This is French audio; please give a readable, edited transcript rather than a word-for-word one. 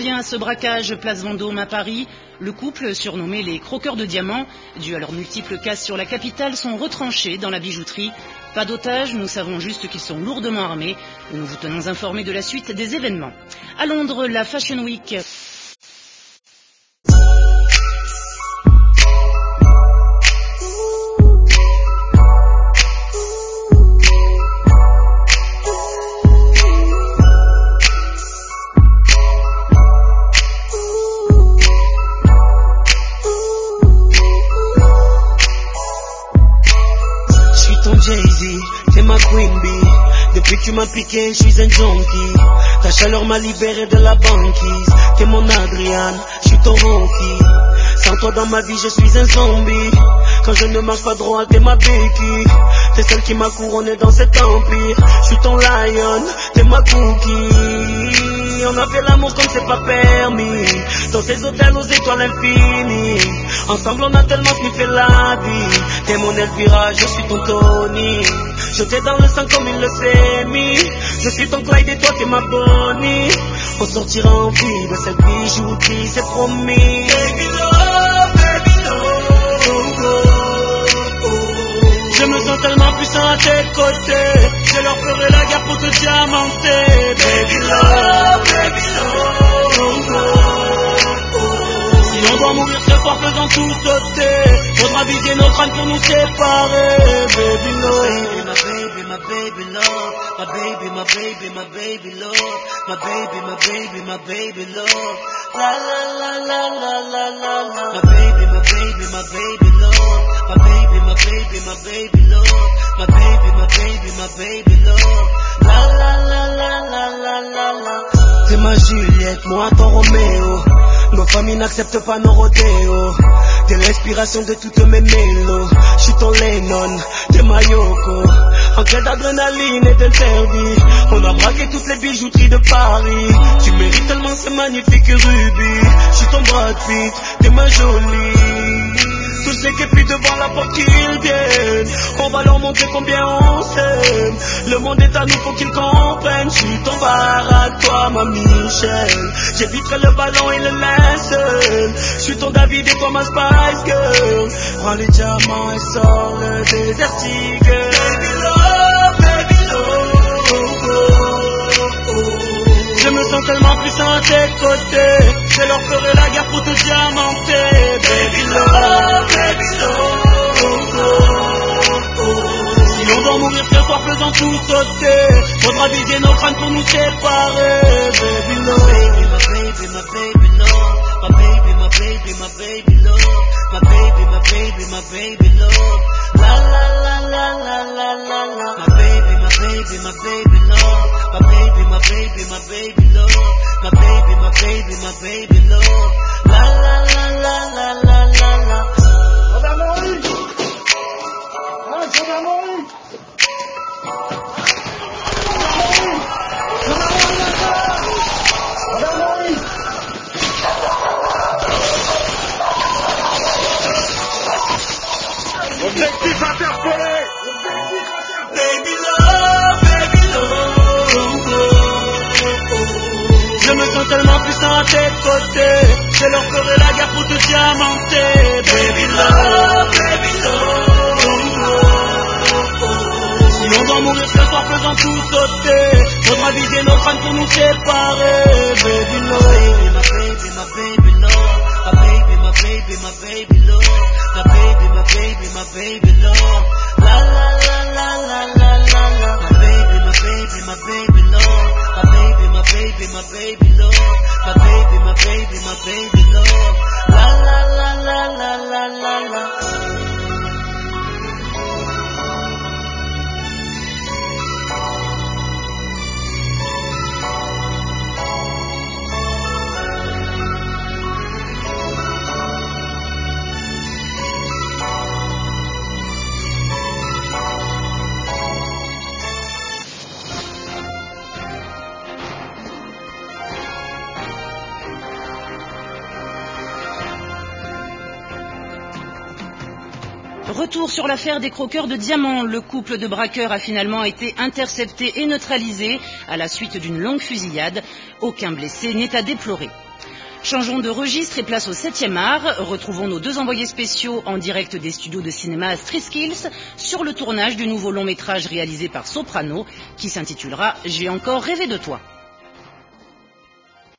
revient à ce braquage place Vendôme à Paris. Le couple, surnommé les croqueurs de diamants, dû à leurs multiples casses sur la capitale, sont retranchés dans la bijouterie. Pas d'otages, nous savons juste qu'ils sont lourdement armés. Nous vous tenons informés de la suite des événements. À Londres, la Fashion Week... T'es ma queen bee. Depuis que tu m'as piqué, je suis un junkie. Ta chaleur m'a libéré de la banquise. T'es mon Adriane, je suis ton Rocky. Sans toi dans ma vie, je suis un zombie. Quand je ne marche pas droit, t'es ma béquille. T'es celle qui m'a couronné dans cet empire. Je suis ton lion, t'es ma cookie. On a fait l'amour comme c'est pas permis. Dans ces hôtels aux étoiles infinies. Ensemble on a tellement sniffé la vie. T'es mon Elvira, je suis ton Tony. Je t'ai dans le sang comme une leucémie. Je suis ton Clyde et toi t'es ma Bonnie. On sortira en vie de cette bijouterie, c'est promis. Baby love, baby love. Je me sens tellement puissant à tes côtés. Je leur ferai la guerre pour te diamanter. Baby love, baby love. Si on doit mourir très fort faisant tout sauter, faudra vider nos crânes pour nous séparer. Baby love, my baby, my baby love. My baby, my baby, my baby love. My baby, my baby, my baby love. La la la la la la la la. My baby, my baby, my baby love. My baby, my baby, my baby love. My baby, my baby, my baby love. La la la la la la la la. T'es ma Juliette, moi ton Roméo. Nos familles n'acceptent pas nos rodéos. T'es l'inspiration de toutes mes mélos. J'suis ton Lennon, t'es ma Yoko. En quête d'adrénaline et d'interdit, on a braqué toutes les bijouteries de Paris. Tu mérites tellement ces magnifiques rubis. J'suis ton Brad Pitt, t'es ma jolie. Tous ceux qui fuient devant la porte qu'ils viennent, on va leur montrer combien on s'aime. Le monde est à nous, faut qu'ils comprennent. J'suis ton Barack, toi ma Michelle. J'éviterai le ballon et le linceul. J'suis ton David et toi ma Spice Girl. Prends les diamants et sors le désertique. Baby love, baby love. Je me sens tellement puissant à tes côtés. Je leur ferai la guerre pour te diamanter. Baby love, baby love. Si on doit mourir très fort faisant tout sauter, faudra vider nos crânes pour nous séparer. Baby love, my baby, my baby love. My baby, my baby, my baby love. My baby, my baby, my baby love. La la la la la la la la. My baby, my baby, my baby love. My baby, my baby, my baby love. My baby, my baby, my baby love. La la la la la la la la. Madame Maurice, Madame Maurice, Madame Maurice. Objectif interpellé. Baby love, baby love. Je me sens tellement puissant à tes côtés. Je leur ferai la guerre pour te diamanter. Baby love, baby love. Si on doit mourir ce soir faisant tout sauter, faudra vider nos crânes pour nous séparer. Baby love, my baby, my baby love. My baby, my baby, my baby love. My baby, my baby, my baby love. La la la la la la la la. My baby, my baby, my baby love. My baby, my baby, my baby love. My baby, my baby, my baby love. La la la la la la la la. Retour sur l'affaire des croqueurs de diamants. Le couple de braqueurs a finalement été intercepté et neutralisé à la suite d'une longue fusillade. Aucun blessé n'est à déplorer. Changeons de registre et place au 7e art. Retrouvons nos 2 envoyés spéciaux en direct des studios de cinéma Streetskills sur le tournage du nouveau long métrage réalisé par Soprano qui s'intitulera « J'ai encore rêvé de toi ».